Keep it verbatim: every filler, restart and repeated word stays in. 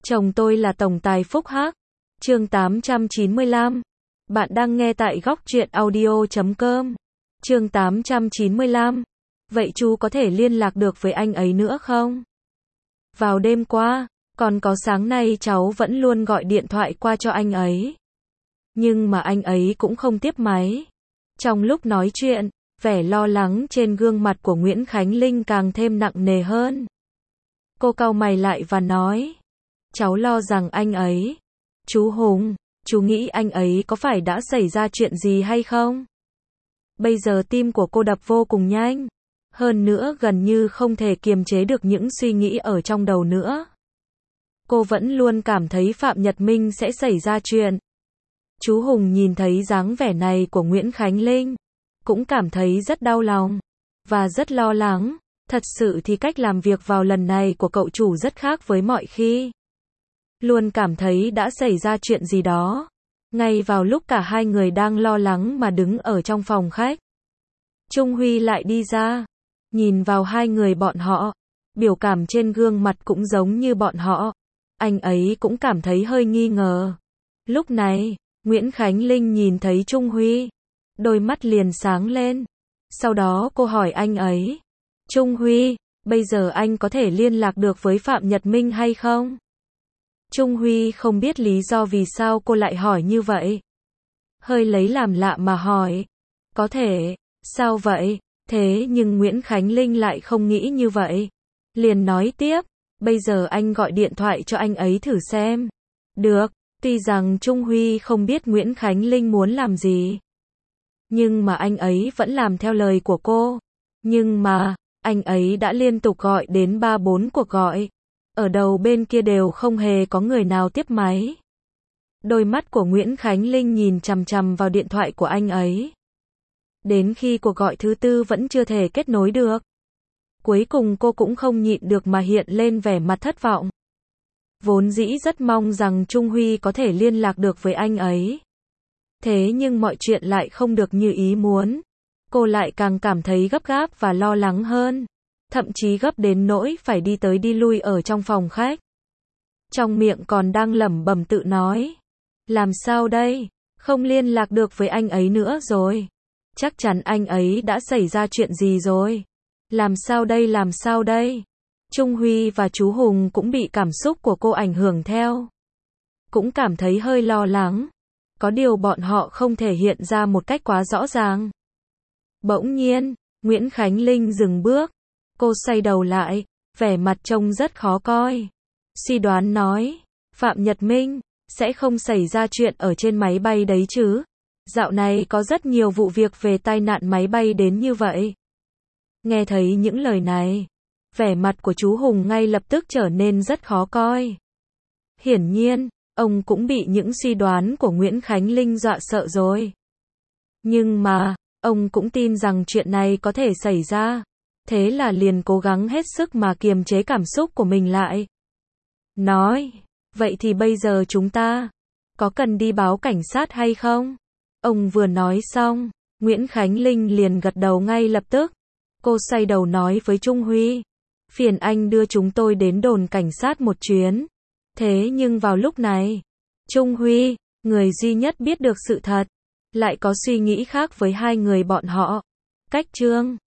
Chồng tôi là tổng tài phúc hắc. Chương tám trăm chín mươi lăm. Bạn đang nghe tại góc truyện audio chấm com. Chương tám trăm chín mươi lăm. Vậy chú có thể liên lạc được với anh ấy nữa không? Vào đêm qua, còn có sáng nay cháu vẫn luôn gọi điện thoại qua cho anh ấy. Nhưng mà anh ấy cũng không tiếp máy. Trong lúc nói chuyện, vẻ lo lắng trên gương mặt của Nguyễn Khánh Linh càng thêm nặng nề hơn. Cô cau mày lại và nói, cháu lo rằng anh ấy, chú Hùng, chú nghĩ anh ấy có phải đã xảy ra chuyện gì hay không? Bây giờ tim của cô đập vô cùng nhanh, hơn nữa gần như không thể kiềm chế được những suy nghĩ ở trong đầu nữa. Cô vẫn luôn cảm thấy Phạm Nhật Minh sẽ xảy ra chuyện. Chú Hùng nhìn thấy dáng vẻ này của Nguyễn Khánh Linh, cũng cảm thấy rất đau lòng, và rất lo lắng. Thật sự thì cách làm việc vào lần này của cậu chủ rất khác với mọi khi. Luôn cảm thấy đã xảy ra chuyện gì đó. Ngay vào lúc cả hai người đang lo lắng mà đứng ở trong phòng khách, Trung Huy lại đi ra, nhìn vào hai người bọn họ, biểu cảm trên gương mặt cũng giống như bọn họ. Anh ấy cũng cảm thấy hơi nghi ngờ. Lúc này, Nguyễn Khánh Linh nhìn thấy Trung Huy, đôi mắt liền sáng lên. Sau đó cô hỏi anh ấy, Trung Huy, bây giờ anh có thể liên lạc được với Phạm Nhật Minh hay không? Trung Huy không biết lý do vì sao cô lại hỏi như vậy. Hơi lấy làm lạ mà hỏi, có thể, sao vậy? Thế nhưng Nguyễn Khánh Linh lại không nghĩ như vậy. Liền nói tiếp, bây giờ anh gọi điện thoại cho anh ấy thử xem. Được, tuy rằng Trung Huy không biết Nguyễn Khánh Linh muốn làm gì, nhưng mà anh ấy vẫn làm theo lời của cô. Nhưng mà, anh ấy đã liên tục gọi đến ba bốn cuộc gọi. Ở đầu bên kia đều không hề có người nào tiếp máy. Đôi mắt của Nguyễn Khánh Linh nhìn chằm chằm vào điện thoại của anh ấy. Đến khi cuộc gọi thứ tư vẫn chưa thể kết nối được. Cuối cùng cô cũng không nhịn được mà hiện lên vẻ mặt thất vọng. Vốn dĩ rất mong rằng Trung Huy có thể liên lạc được với anh ấy. Thế nhưng mọi chuyện lại không được như ý muốn. Cô lại càng cảm thấy gấp gáp và lo lắng hơn. Thậm chí gấp đến nỗi phải đi tới đi lui ở trong phòng khách. Trong miệng còn đang lẩm bẩm tự nói, làm sao đây? Không liên lạc được với anh ấy nữa rồi. Chắc chắn anh ấy đã xảy ra chuyện gì rồi. Làm sao đây làm sao đây? Trung Huy và chú Hùng cũng bị cảm xúc của cô ảnh hưởng theo. Cũng cảm thấy hơi lo lắng. Có điều bọn họ không thể hiện ra một cách quá rõ ràng. Bỗng nhiên, Nguyễn Khánh Linh dừng bước. Cô xoay đầu lại, vẻ mặt trông rất khó coi. Suy đoán nói, Phạm Nhật Minh, sẽ không xảy ra chuyện ở trên máy bay đấy chứ? Dạo này có rất nhiều vụ việc về tai nạn máy bay đến như vậy. Nghe thấy những lời này, vẻ mặt của chú Hùng ngay lập tức trở nên rất khó coi. Hiển nhiên, ông cũng bị những suy đoán của Nguyễn Khánh Linh dọa sợ rồi. Nhưng mà, ông cũng tin rằng chuyện này có thể xảy ra. Thế là liền cố gắng hết sức mà kiềm chế cảm xúc của mình lại. Nói, vậy thì bây giờ chúng ta có cần đi báo cảnh sát hay không? Ông vừa nói xong, Nguyễn Khánh Linh liền gật đầu ngay lập tức. Cô xoay đầu nói với Trung Huy, phiền anh đưa chúng tôi đến đồn cảnh sát một chuyến. Thế nhưng vào lúc này, Trung Huy, người duy nhất biết được sự thật, lại có suy nghĩ khác với hai người bọn họ. Cách chương